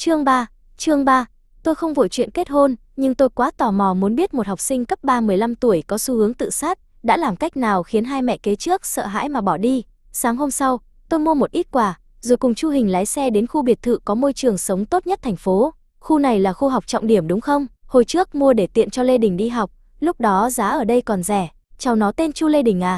Chương 3. Tôi không vội chuyện kết hôn, nhưng tôi quá tò mò muốn biết một học sinh cấp 3 15 tuổi có xu hướng tự sát đã làm cách nào khiến hai mẹ kế trước sợ hãi mà bỏ đi. Sáng hôm sau, tôi mua một ít quà, rồi cùng Chu Hình lái xe đến khu biệt thự có môi trường sống tốt nhất thành phố. Khu này là khu học trọng điểm đúng không? Hồi trước mua để tiện cho Lê Đình đi học, lúc đó giá ở đây còn rẻ. Cháu nó tên Chu Lê Đình à?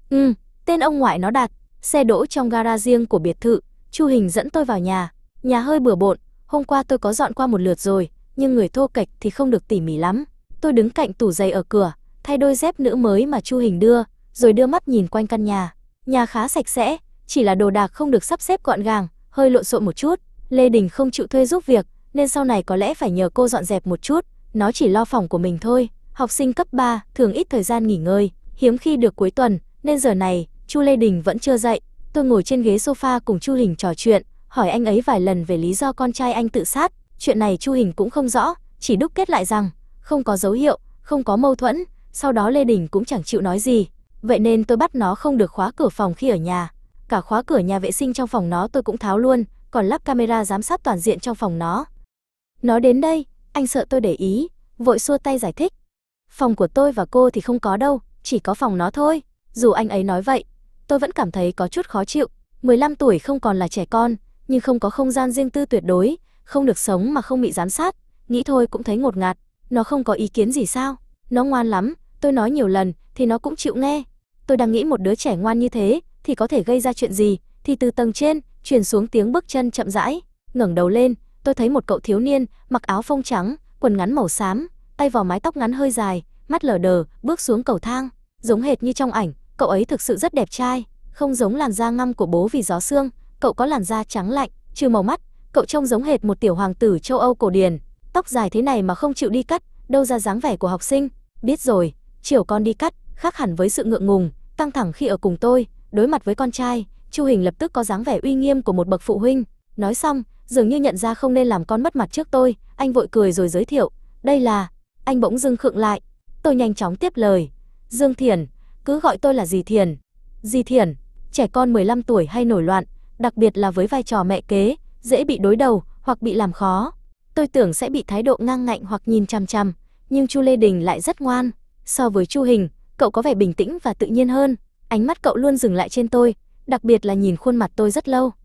Tên ông ngoại nó đặt. Xe đỗ trong gara riêng của biệt thự, Chu Hình dẫn tôi vào nhà. Nhà hơi bừa bộn, hôm qua tôi có dọn qua một lượt rồi, nhưng người thô kệch thì không được tỉ mỉ lắm. Tôi đứng cạnh tủ giày ở cửa, thay đôi dép nữ mới mà Chu Hình đưa, rồi đưa mắt nhìn quanh căn nhà. Nhà khá sạch sẽ, chỉ là đồ đạc không được sắp xếp gọn gàng, hơi lộn xộn một chút. Lê Đình không chịu thuê giúp việc, nên sau này có lẽ phải nhờ cô dọn dẹp một chút. Nó chỉ lo phòng của mình thôi. Học sinh cấp 3 thường ít thời gian nghỉ ngơi, hiếm khi được cuối tuần, nên giờ này Chu Lê Đình vẫn chưa dậy. Tôi ngồi trên ghế sofa cùng Chu Hình trò chuyện, hỏi anh ấy vài lần về lý do con trai anh tự sát. Chuyện này Chu Hình cũng không rõ, chỉ đúc kết lại rằng không có dấu hiệu, không có mâu thuẫn. Sau đó Lê Đình cũng chẳng chịu nói gì, vậy nên tôi bắt nó không được khóa cửa phòng khi ở nhà. Cả khóa cửa nhà vệ sinh trong phòng nó tôi cũng tháo luôn, còn lắp camera giám sát toàn diện trong phòng nó. Nó đến đây, anh sợ tôi để ý, vội xua tay giải thích. Phòng của tôi và cô thì không có đâu, chỉ có phòng nó thôi. Dù anh ấy nói vậy, tôi vẫn cảm thấy có chút khó chịu. 15 tuổi không còn là trẻ con, nhưng không có không gian riêng tư tuyệt đối, không được sống mà không bị giám sát. Nghĩ thôi cũng thấy ngột ngạt. Nó không có ý kiến gì sao? Nó ngoan lắm, tôi nói nhiều lần thì nó cũng chịu nghe. Tôi đang nghĩ một đứa trẻ ngoan như thế thì có thể gây ra chuyện gì, thì từ tầng trên truyền xuống tiếng bước chân chậm rãi. Ngẩng đầu lên, tôi thấy một cậu thiếu niên mặc áo phông trắng, quần ngắn màu xám, tay vò mái tóc ngắn hơi dài, mắt lờ đờ, bước xuống cầu thang. Giống hệt như trong ảnh, cậu ấy thực sự rất đẹp trai, không giống làn da ngăm của bố vì gió sương. Cậu có làn da trắng lạnh, trừ màu mắt, cậu trông giống hệt một tiểu hoàng tử châu Âu cổ điển. Tóc dài thế này mà không chịu đi cắt, đâu ra dáng vẻ của học sinh. Biết rồi, chiều con đi cắt, khác hẳn với sự ngượng ngùng, căng thẳng khi ở cùng tôi. Đối mặt với con trai, Chu Hình lập tức có dáng vẻ uy nghiêm của một bậc phụ huynh. Nói xong, dường như nhận ra không nên làm con mất mặt trước tôi, anh vội cười rồi giới thiệu, đây là... Anh bỗng dưng khựng lại. Tôi nhanh chóng tiếp lời, Dương Thiền, cứ gọi tôi là dì Thiền. Dì Thiền, trẻ con 15 tuổi hay nổi loạn, đặc biệt là với vai trò mẹ kế, dễ bị đối đầu hoặc bị làm khó. Tôi tưởng sẽ bị thái độ ngang ngạnh hoặc nhìn chằm chằm, nhưng Chu Lê Đình lại rất ngoan. So với Chu Hình, cậu có vẻ bình tĩnh và tự nhiên hơn. Ánh mắt cậu luôn dừng lại trên tôi, đặc biệt là nhìn khuôn mặt tôi rất lâu.